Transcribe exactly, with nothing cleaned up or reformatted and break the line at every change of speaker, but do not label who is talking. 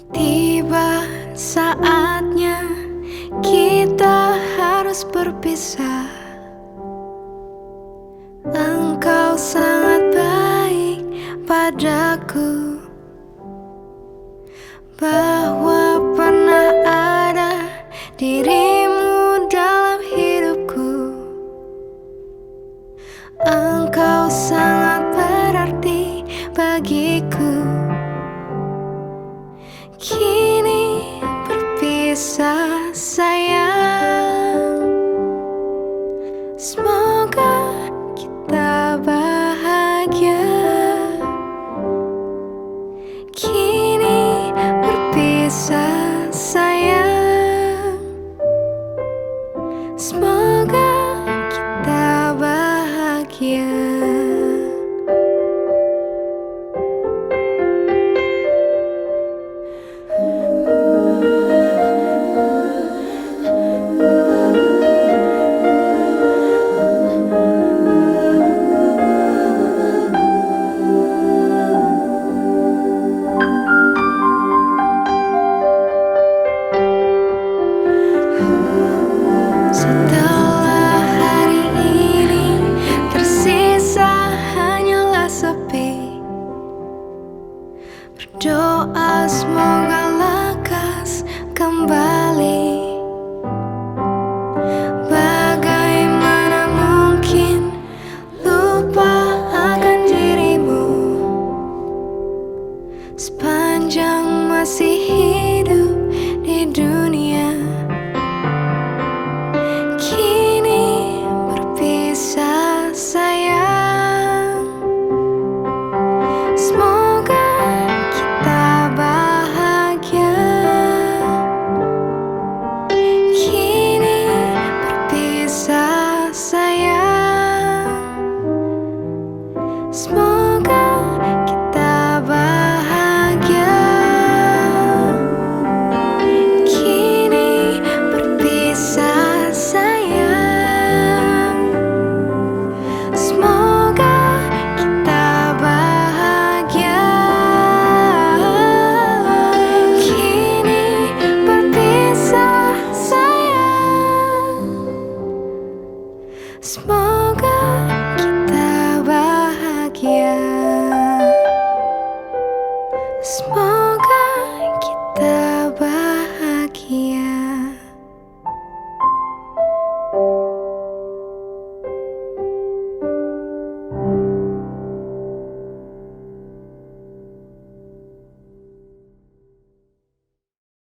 Tiba saatnya kita harus berpisah. Engkau sangat baik padaku, bahwa pernah ada dirimu dalam hidupku. Engkau sangat berarti bagiku. Kini berpisah sayang, semoga kita bahagia. Kini berpisah sayang, semoga kita bahagia. Setelah hari ini tersisa hanyalah sepi. Berdoa semoga lekas kembali. Bagaimana mungkin lupa akan dirimu sepanjang masih hidup di dunia. Kini berpisah sayang, semoga kita bahagia. Kini berpisah sayang, semoga kita bahagia. Kini berpisah sayang, semoga kita bahagia. Kini berpisah sayang, semoga